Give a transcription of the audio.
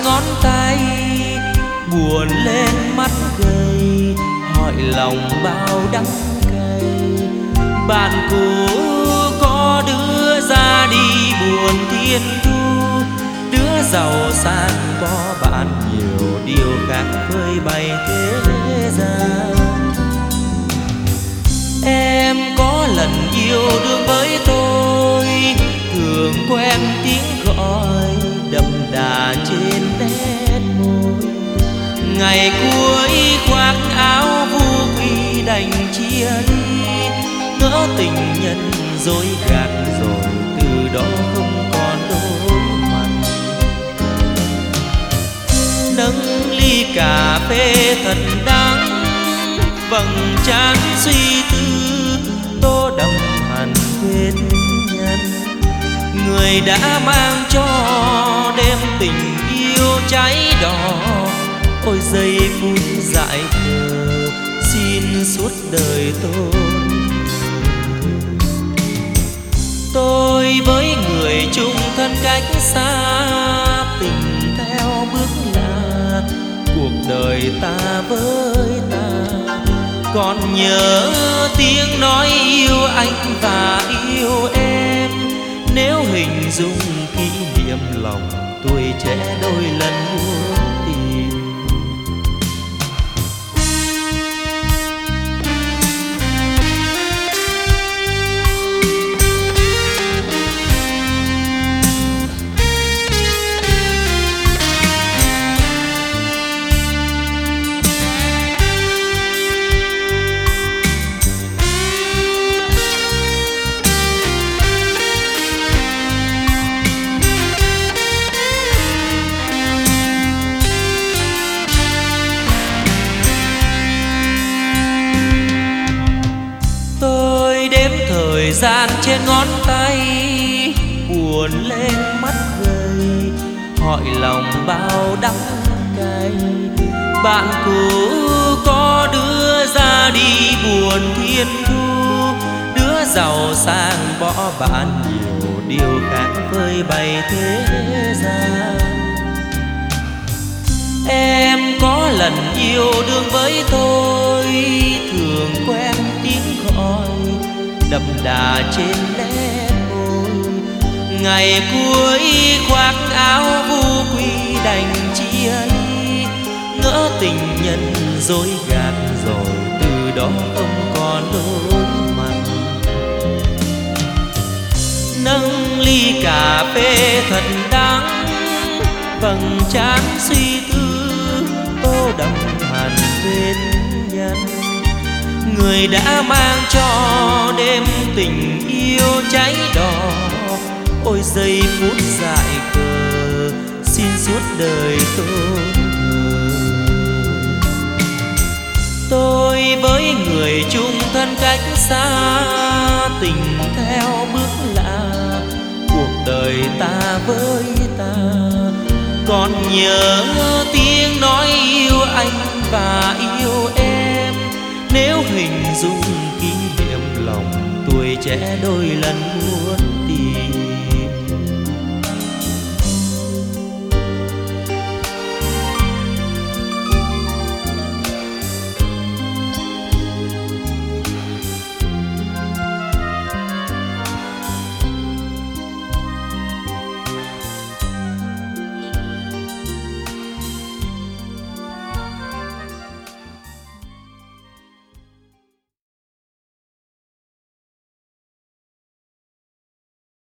ngón tay, buồn lên mắt gầy, hỏi lòng bao đắng cay. Bạn cũ có đứa ra đi buồn thiên thu, đứa giàu sang có bạn nhiều điều khác với bày thế gian. Em có lần yêu đương với tôi, thường quen tiếng gọi đậm đà trên nét môi. Ngày cuối khoác áo vu quy đành chia ly, ngỡ tình nhân dối gạt rồi từ đó không còn đôi mặt. Nâng ly cà phê thật đắng, vầng trán suy tư tô đậm hẳn vết nhăn. Người đã mang cho đêm tình yêu cháy đỏ, ôi giây phút dại khờ xin suốt đời tôi với người chung thân cách xa, tình theo bước lạ cuộc đời ta với ta. Còn nhớ tiếng nói yêu anh và yêu em, nếu hình dung kỷ niệm lòng tuổi trẻ đôi lần muốn tìm. Thời gian trên ngón tay, buồn lên mắt gầy, hỏi lòng bao đắng cay. Bạn cũ có đứa ra đi buồn thiên thu, đứa giàu sang bỏ bạn nhiều điều khác với bày thế gian. Em có lần yêu đương với tôi, thường quen tiếng gọi đậm đà trên nét môi. Ngày cuối khoác áo vu quy đành chia ly, ngỡ tình nhân dối gạt rồi từ đó không còn lối mặt. Nâng ly cà phê thật đắng, vầng trán suy tư tô đậm hẳn vết nhăn. Người đã mang cho đêm tình yêu cháy đỏ, ôi giây phút dại khờ xin suốt đời tôi với người chung thân cách xa, tình theo bước lạ cuộc đời ta với ta. Còn nhớ tiếng nói yêu anh và yêu em, nếu hình dung kỷ niệm lòng tuổi trẻ đôi lần muốn tìm.